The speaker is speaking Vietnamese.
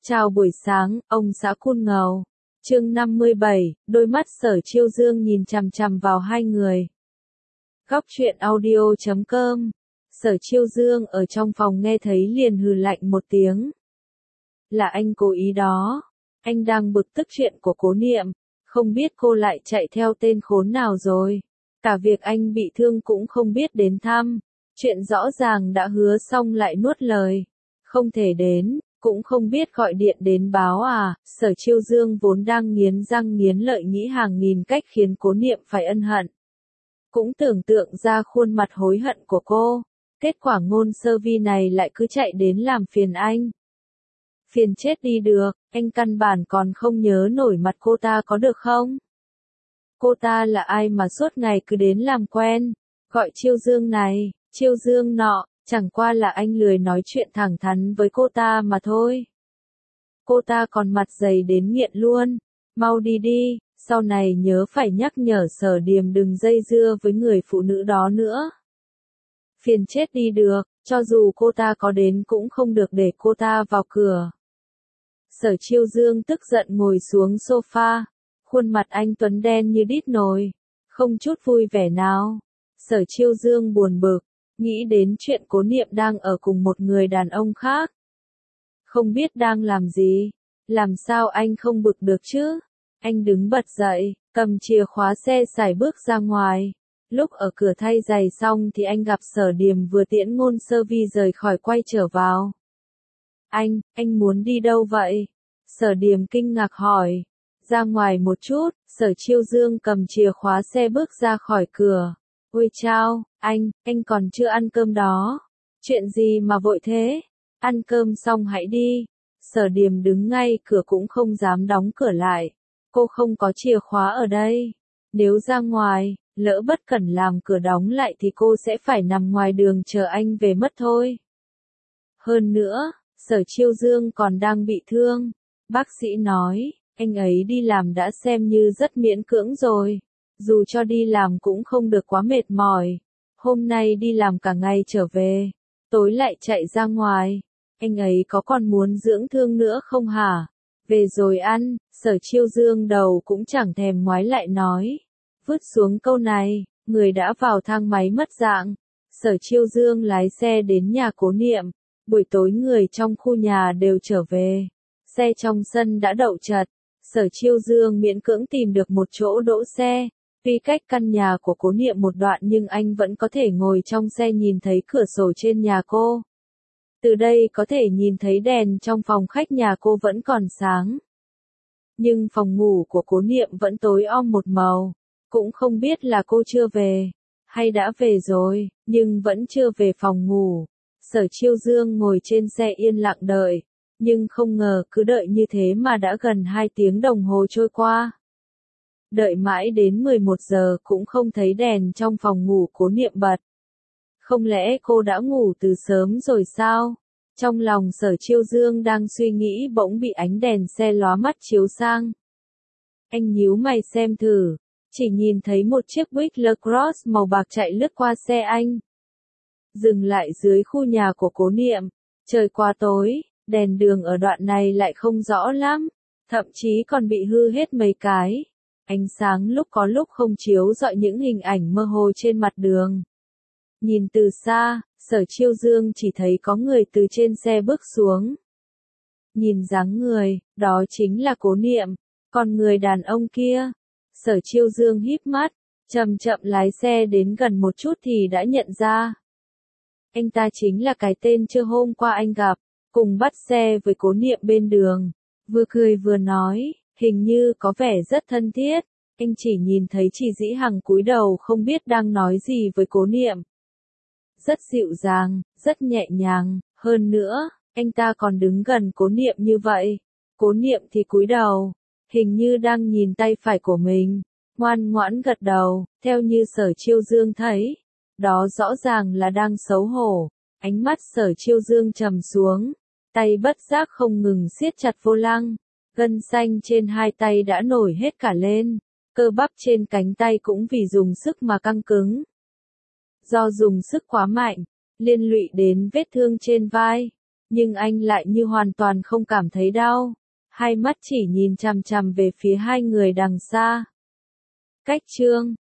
Chào buổi sáng, ông xã Cun Ngầu. Chương 57, đôi mắt Sở Chiêu Dương nhìn chằm chằm vào hai người. Góc truyện audio.com. Sở Chiêu Dương ở trong phòng nghe thấy liền hừ lạnh một tiếng. Là anh cố ý đó. Anh đang bực tức chuyện của Cố Niệm, không biết cô lại chạy theo tên khốn nào rồi. Cả việc anh bị thương cũng không biết đến thăm. Chuyện rõ ràng đã hứa xong lại nuốt lời. Không thể đến. Cũng không biết gọi điện đến báo à. Sở Chiêu Dương vốn đang nghiến răng nghiến lợi nghĩ hàng nghìn cách khiến Cố Niệm phải ân hận. Cũng tưởng tượng ra khuôn mặt hối hận của cô. Kết quả ngôn sơ vi này lại cứ chạy đến làm phiền anh. Phiền chết đi được, anh căn bản còn không nhớ nổi mặt cô ta có được không? Cô ta là ai mà suốt ngày cứ đến làm quen, gọi Chiêu Dương này, Chiêu Dương nọ. Chẳng qua là anh lười nói chuyện thẳng thắn với cô ta mà thôi. Cô ta còn mặt dày đến nghiện luôn. Mau đi đi, sau này nhớ phải nhắc nhở Sở Điềm đừng dây dưa với người phụ nữ đó nữa. Phiền chết đi được, cho dù cô ta có đến cũng không được để cô ta vào cửa. Sở Chiêu Dương tức giận ngồi xuống sofa. Khuôn mặt anh tuấn đen như đít nồi. Không chút vui vẻ nào. Sở Chiêu Dương buồn bực. Nghĩ đến chuyện Cố Niệm đang ở cùng một người đàn ông khác. Không biết đang làm gì. Làm sao anh không bực được chứ? Anh đứng bật dậy, cầm chìa khóa xe xài bước ra ngoài. Lúc ở cửa thay giày xong thì anh gặp Sở Điềm vừa tiễn ngôn sơ vi rời khỏi quay trở vào. Anh muốn đi đâu vậy? Sở Điềm kinh ngạc hỏi. Ra ngoài một chút. Sở Chiêu Dương cầm chìa khóa xe bước ra khỏi cửa. Ôi chao, anh còn chưa ăn cơm đó. Chuyện gì mà vội thế? Ăn cơm xong hãy đi. Sở Điềm đứng ngay cửa cũng không dám đóng cửa lại. Cô không có chìa khóa ở đây. Nếu ra ngoài, lỡ bất cẩn làm cửa đóng lại thì cô sẽ phải nằm ngoài đường chờ anh về mất thôi. Hơn nữa, Sở Chiêu Dương còn đang bị thương. Bác sĩ nói, anh ấy đi làm đã xem như rất miễn cưỡng rồi. Dù cho đi làm cũng không được quá mệt mỏi. Hôm nay đi làm cả ngày trở về, tối lại chạy ra ngoài. Anh ấy có còn muốn dưỡng thương nữa không hả? Về rồi ăn. Sở Chiêu Dương đầu cũng chẳng thèm ngoái lại nói. Vứt xuống câu này, người đã vào thang máy mất dạng. Sở Chiêu Dương lái xe đến nhà Cố Niệm. Buổi tối người trong khu nhà đều trở về. Xe trong sân đã đậu chật. Sở Chiêu Dương miễn cưỡng tìm được một chỗ đỗ xe. Tuy cách căn nhà của Cố Niệm một đoạn nhưng anh vẫn có thể ngồi trong xe nhìn thấy cửa sổ trên nhà cô. Từ đây có thể nhìn thấy đèn trong phòng khách nhà cô vẫn còn sáng. Nhưng phòng ngủ của Cố Niệm vẫn tối om một màu. Cũng không biết là cô chưa về, hay đã về rồi, nhưng vẫn chưa về phòng ngủ. Sở Chiêu Dương ngồi trên xe yên lặng đợi. Nhưng không ngờ cứ đợi như thế mà đã gần 2 tiếng đồng hồ trôi qua. Đợi mãi đến 11 giờ cũng không thấy đèn trong phòng ngủ Cố Niệm bật. Không lẽ cô đã ngủ từ sớm rồi sao? Trong lòng Sở Chiêu Dương đang suy nghĩ bỗng bị ánh đèn xe lóa mắt chiếu sang. Anh nhíu mày xem thử, chỉ nhìn thấy một chiếc Buick Lacrosse màu bạc chạy lướt qua xe anh. Dừng lại dưới khu nhà của Cố Niệm. Trời quá tối, đèn đường ở đoạn này lại không rõ lắm, thậm chí còn bị hư hết mấy cái. Ánh sáng lúc có lúc không chiếu rọi những hình ảnh mơ hồ trên mặt đường. Nhìn từ xa, Sở Chiêu Dương chỉ thấy có người từ trên xe bước xuống. Nhìn dáng người, đó chính là Cố Niệm, còn người đàn ông kia. Sở Chiêu Dương híp mắt, chậm chậm lái xe đến gần một chút thì đã nhận ra. Anh ta chính là cái tên trưa hôm qua anh gặp, cùng bắt xe với Cố Niệm bên đường. Vừa cười vừa nói, hình như có vẻ rất thân thiết. Anh chỉ nhìn thấy chị Dĩ Hằng cúi đầu không biết đang nói gì với Cố Niệm. Rất dịu dàng, rất nhẹ nhàng, hơn nữa, anh ta còn đứng gần Cố Niệm như vậy. Cố Niệm thì cúi đầu, hình như đang nhìn tay phải của mình, ngoan ngoãn gật đầu, theo như Sở Chiêu Dương thấy. Đó rõ ràng là đang xấu hổ. Ánh mắt Sở Chiêu Dương trầm xuống, tay bất giác không ngừng siết chặt vô lăng. Gân xanh trên hai tay đã nổi hết cả lên, cơ bắp trên cánh tay cũng vì dùng sức mà căng cứng. Do dùng sức quá mạnh, liên lụy đến vết thương trên vai. Nhưng anh lại như hoàn toàn không cảm thấy đau. Hai mắt chỉ nhìn chằm chằm về phía hai người đằng xa. Cách chương